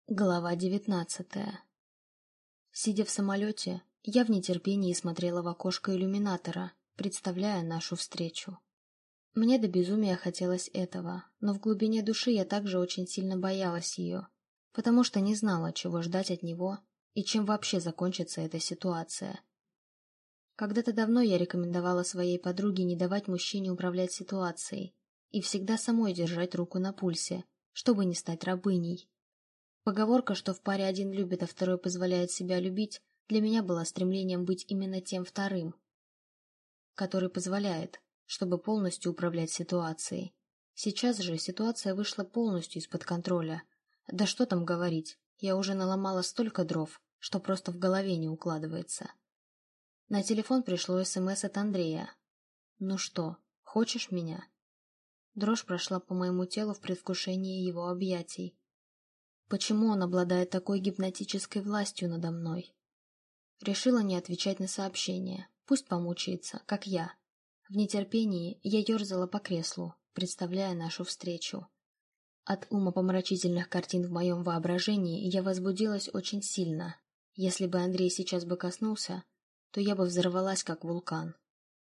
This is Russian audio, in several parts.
Глава 19. Сидя в самолете, я в нетерпении смотрела в окошко иллюминатора, представляя нашу встречу. Мне до безумия хотелось этого, но в глубине души я также очень сильно боялась ее, потому что не знала, чего ждать от него и чем вообще закончится эта ситуация. Когда-то давно я рекомендовала своей подруге не давать мужчине управлять ситуацией и всегда самой держать руку на пульсе, чтобы не стать рабыней. Поговорка, что в паре один любит, а второй позволяет себя любить, для меня была стремлением быть именно тем вторым, который позволяет, чтобы полностью управлять ситуацией. Сейчас же ситуация вышла полностью из-под контроля. Да что там говорить, я уже наломала столько дров, что просто в голове не укладывается. На телефон пришло СМС от Андрея. «Ну что, хочешь меня?» Дрожь прошла по моему телу в предвкушении его объятий. Почему он обладает такой гипнотической властью надо мной? Решила не отвечать на сообщение. Пусть помучается, как я. В нетерпении я ерзала по креслу, представляя нашу встречу. От умопомрачительных картин в моем воображении я возбудилась очень сильно. Если бы Андрей сейчас бы коснулся, то я бы взорвалась, как вулкан.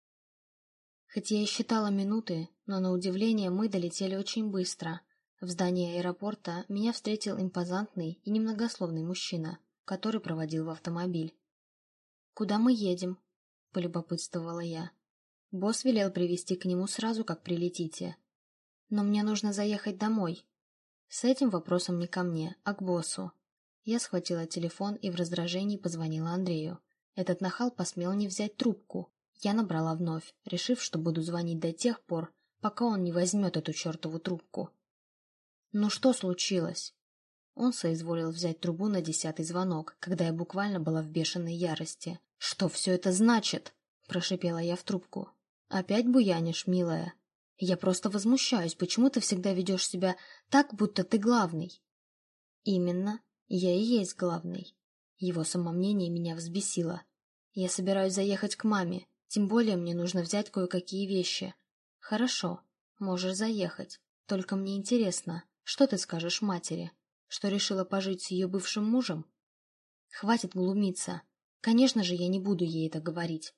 Хоть я и считала минуты, но на удивление мы долетели очень быстро. В здании аэропорта меня встретил импозантный и немногословный мужчина, который проводил в автомобиль. «Куда мы едем?» – полюбопытствовала я. Босс велел привезти к нему сразу, как прилетите. «Но мне нужно заехать домой». С этим вопросом не ко мне, а к боссу. Я схватила телефон и в раздражении позвонила Андрею. Этот нахал посмел не взять трубку. Я набрала вновь, решив, что буду звонить до тех пор, пока он не возьмет эту чертову трубку. «Ну что случилось?» Он соизволил взять трубу на 10-й звонок, когда я буквально была в бешеной ярости. «Что все это значит?» – прошипела я в трубку. «Опять буянишь, милая? Я просто возмущаюсь, почему ты всегда ведешь себя так, будто ты главный?» «Именно, я и есть главный». Его самомнение меня взбесило. «Я собираюсь заехать к маме, тем более мне нужно взять кое-какие вещи». «Хорошо, можешь заехать, только мне интересно, что ты скажешь матери? Что решила пожить с ее бывшим мужем?» «Хватит глумиться. Конечно же, я не буду ей это говорить».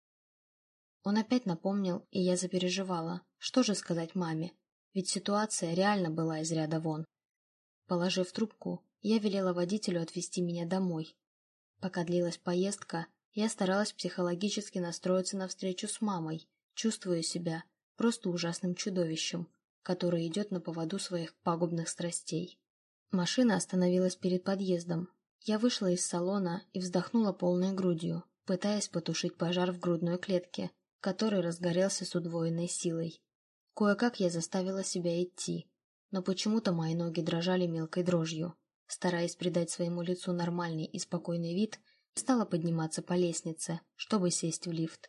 Он опять напомнил, и я запереживала. Что же сказать маме? Ведь ситуация реально была из ряда вон. Положив трубку, я велела водителю отвезти меня домой. Пока длилась поездка, я старалась психологически настроиться на встречу с мамой, чувствуя себя просто ужасным чудовищем, которое идет на поводу своих пагубных страстей. Машина остановилась перед подъездом. Я вышла из салона и вздохнула полной грудью, пытаясь потушить пожар в грудной клетке, который разгорелся с удвоенной силой. Кое-как я заставила себя идти, но почему-то мои ноги дрожали мелкой дрожью. Стараясь придать своему лицу нормальный и спокойный вид, стала подниматься по лестнице, чтобы сесть в лифт.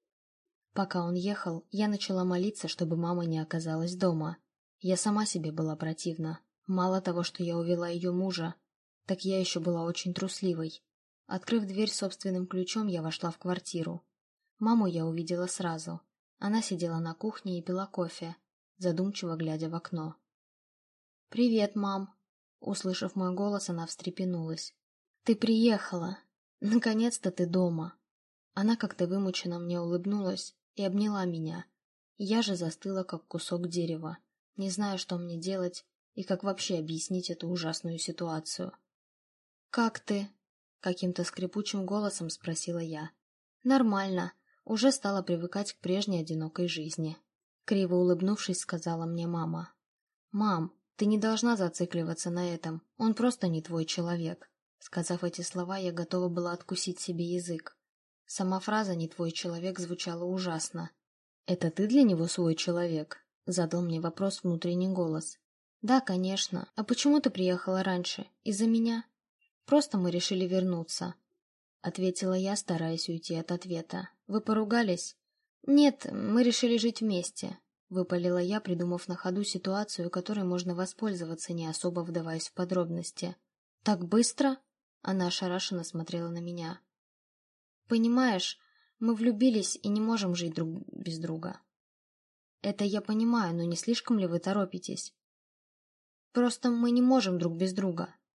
Пока он ехал, я начала молиться, чтобы мама не оказалась дома. Я сама себе была противна. Мало того, что я увела ее мужа, так я еще была очень трусливой. Открыв дверь собственным ключом, я вошла в квартиру. Маму я увидела сразу. Она сидела на кухне и пила кофе, задумчиво глядя в окно. «Привет, мам!» Услышав мой голос, она встрепенулась. «Ты приехала! Наконец-то ты дома!» Она как-то вымученно мне улыбнулась и обняла меня. Я же застыла, как кусок дерева, не зная, что мне делать и как вообще объяснить эту ужасную ситуацию. «Как ты?» — каким-то скрипучим голосом спросила я. «Нормально. Уже стала привыкать к прежней одинокой жизни». Криво улыбнувшись, сказала мне мама. «Мам, ты не должна зацикливаться на этом. Он просто не твой человек». Сказав эти слова, я готова была откусить себе язык. Сама фраза «не твой человек» звучала ужасно. «Это ты для него свой человек?» — задал мне вопрос внутренний голос. «Да, конечно. А почему ты приехала раньше? Из-за меня?» «Просто мы решили вернуться», — ответила я, стараясь уйти от ответа. «Вы поругались?» «Нет, мы решили жить вместе», — выпалила я, придумав на ходу ситуацию, которой можно воспользоваться, не особо вдаваясь в подробности. «Так быстро?» — она ошарашенно смотрела на меня. «Понимаешь, мы влюбились и не можем жить друг без друга». «Это я понимаю, но не слишком ли вы торопитесь?» «Просто мы не можем друг без друга».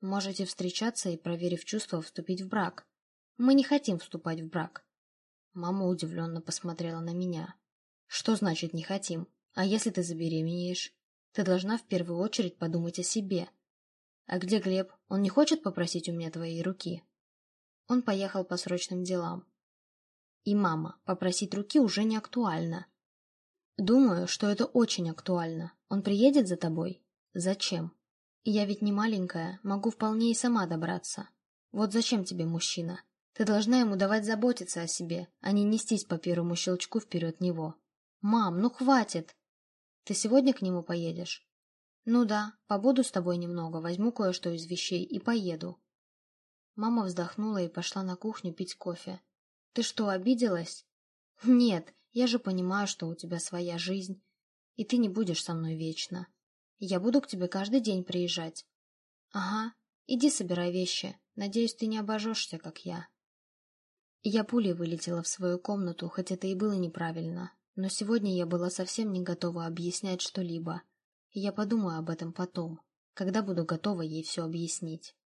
Можете встречаться и, проверив чувства, вступить в брак. Мы не хотим вступать в брак. Мама удивленно посмотрела на меня. Что значит «не хотим»? А если ты забеременеешь? Ты должна в первую очередь подумать о себе. А где Глеб? Он не хочет попросить у меня твоей руки? Он поехал по срочным делам. И, мама, попросить руки уже не актуально. Думаю, что это очень актуально. Он приедет за тобой? Зачем? Я ведь не маленькая, могу вполне и сама добраться. Вот зачем тебе мужчина? Ты должна ему давать заботиться о себе, а не нестись по первому щелчку вперед него. Мам, ну хватит! Ты сегодня к нему поедешь? Ну да, побуду с тобой немного, возьму кое-что из вещей и поеду. Мама вздохнула и пошла на кухню пить кофе. Ты что, обиделась? Нет, я же понимаю, что у тебя своя жизнь, и ты не будешь со мной вечно. Я буду к тебе каждый день приезжать. Ага, иди собирай вещи. Надеюсь, ты не обожжешься, как я. Я пулей вылетела в свою комнату, хоть это и было неправильно. Но сегодня я была совсем не готова объяснять что-либо. И я подумаю об этом потом, когда буду готова ей все объяснить.